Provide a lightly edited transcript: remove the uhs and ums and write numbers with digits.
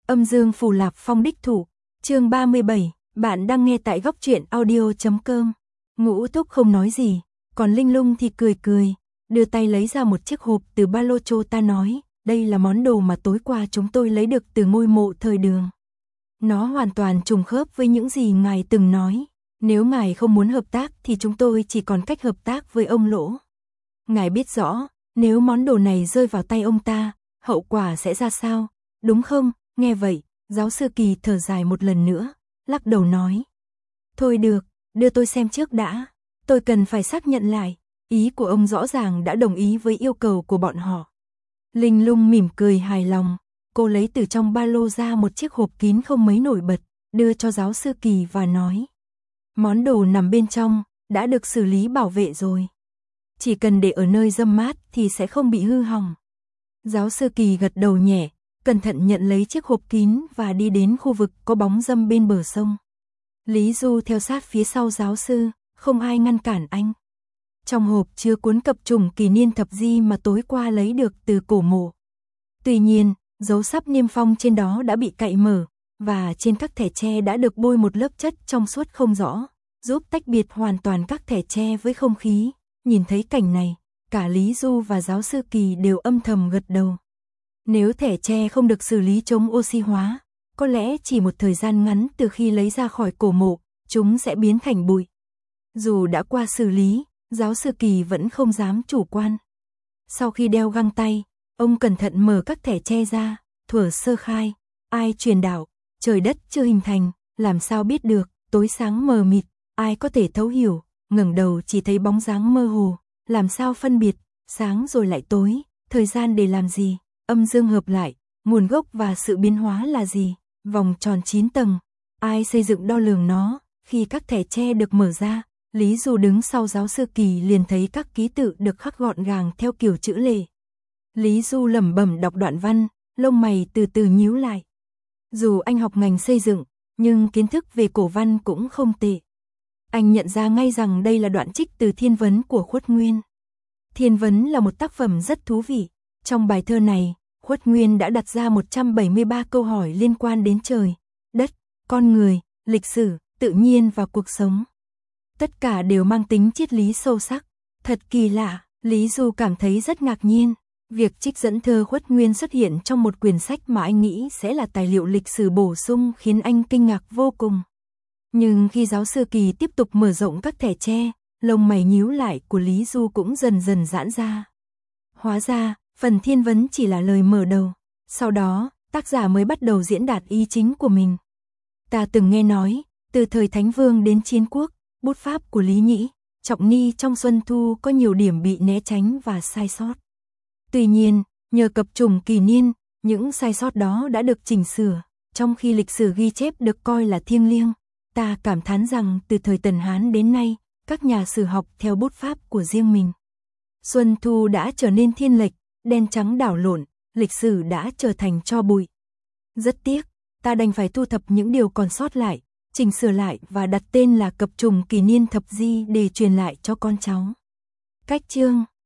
Âm dương phù Lạp Phong đích thủ, chương 37, bạn đang nghe tại góc truyện audio.com. Ngũ Thúc không nói gì, còn Linh Lung thì cười cười, đưa tay lấy ra một chiếc hộp từ ba lô cho ta nói, đây là món đồ mà tối qua chúng tôi lấy được từ ngôi mộ thời Đường. Nó hoàn toàn trùng khớp với những gì ngài từng nói, nếu ngài không muốn hợp tác thì chúng tôi chỉ còn cách hợp tác với ông Lỗ. Ngài biết rõ, nếu món đồ này rơi vào tay ông ta, hậu quả sẽ ra sao, đúng không? Nghe vậy, giáo sư Kỳ thở dài một lần nữa, lắc đầu nói. Thôi được, đưa tôi xem trước đã, tôi cần phải xác nhận lại, ý của ông rõ ràng đã đồng ý với yêu cầu của bọn họ. Linh Lung mỉm cười hài lòng, cô lấy từ trong ba lô ra một chiếc hộp kín không mấy nổi bật, đưa cho giáo sư Kỳ và nói. Món đồ nằm bên trong, đã được xử lý bảo vệ rồi. Chỉ cần để ở nơi râm mát thì sẽ không bị hư hỏng. Giáo sư Kỳ gật đầu nhẹ, cẩn thận nhận lấy chiếc hộp kín và đi đến khu vực có bóng râm bên bờ sông. Lý Du theo sát phía sau giáo sư, không ai ngăn cản anh. Trong hộp chứa cuốn cập trùng kỷ niên thập di mà tối qua lấy được từ cổ mộ. Tuy nhiên, dấu sắp niêm phong trên đó đã bị cạy mở, và trên các thẻ tre đã được bôi một lớp chất trong suốt không rõ, giúp tách biệt hoàn toàn các thẻ tre với không khí. Nhìn thấy cảnh này, cả Lý Du và giáo sư Kỳ đều âm thầm gật đầu. Nếu thẻ tre không được xử lý chống oxy hóa, có lẽ chỉ một thời gian ngắn từ khi lấy ra khỏi cổ mộ, chúng sẽ biến thành bụi. Dù đã qua xử lý, giáo sư Kỳ vẫn không dám chủ quan. Sau khi đeo găng tay, ông cẩn thận mở các thẻ tre ra, thuở sơ khai, ai truyền đạo, trời đất chưa hình thành, làm sao biết được, tối sáng mờ mịt, ai có thể thấu hiểu, ngẩng đầu chỉ thấy bóng dáng mơ hồ, làm sao phân biệt, sáng rồi lại tối, thời gian để làm gì, âm dương hợp lại, nguồn gốc và sự biến hóa là gì, vòng tròn 9 tầng, ai xây dựng đo lường nó. Khi các thẻ tre được mở ra, Lý Du đứng sau giáo sư Kỳ liền thấy các ký tự được khắc gọn gàng theo kiểu chữ lệ. Lý Du lẩm bẩm đọc đoạn văn, lông mày từ từ nhíu lại. Dù anh học ngành xây dựng, nhưng kiến thức về cổ văn cũng không tệ. Anh nhận ra ngay rằng đây là đoạn trích từ Thiên Vấn của Khuất Nguyên. Thiên Vấn là một tác phẩm rất thú vị. Trong bài thơ này, Khuất Nguyên đã đặt ra 173 câu hỏi liên quan đến trời, đất, con người, lịch sử, tự nhiên và cuộc sống. Tất cả đều mang tính triết lý sâu sắc. Thật kỳ lạ, Lý Du cảm thấy rất ngạc nhiên. Việc trích dẫn thơ Khuất Nguyên xuất hiện trong một quyển sách mà anh nghĩ sẽ là tài liệu lịch sử bổ sung khiến anh kinh ngạc vô cùng. Nhưng khi giáo sư Kỳ tiếp tục mở rộng các thẻ tre, lông mày nhíu lại của Lý Du cũng dần dần giãn ra. Hóa ra, phần Thiên Vấn chỉ là lời mở đầu. Sau đó, tác giả mới bắt đầu diễn đạt ý chính của mình. Ta từng nghe nói, từ thời Thánh Vương đến Chiến Quốc, bút pháp của Lý Nhĩ, Trọng Ni trong Xuân Thu có nhiều điểm bị né tránh và sai sót. Tuy nhiên, nhờ cập trùng kỷ niên, những sai sót đó đã được chỉnh sửa, trong khi lịch sử ghi chép được coi là thiêng liêng. Ta cảm thán rằng từ thời Tần Hán đến nay, các nhà sử học theo bút pháp của riêng mình. Xuân Thu đã trở nên thiên lệch, đen trắng đảo lộn, lịch sử đã trở thành tro bụi. Rất tiếc, ta đành phải thu thập những điều còn sót lại, chỉnh sửa lại và đặt tên là cập trùng kỷ niên thập di để truyền lại cho con cháu. Cách chương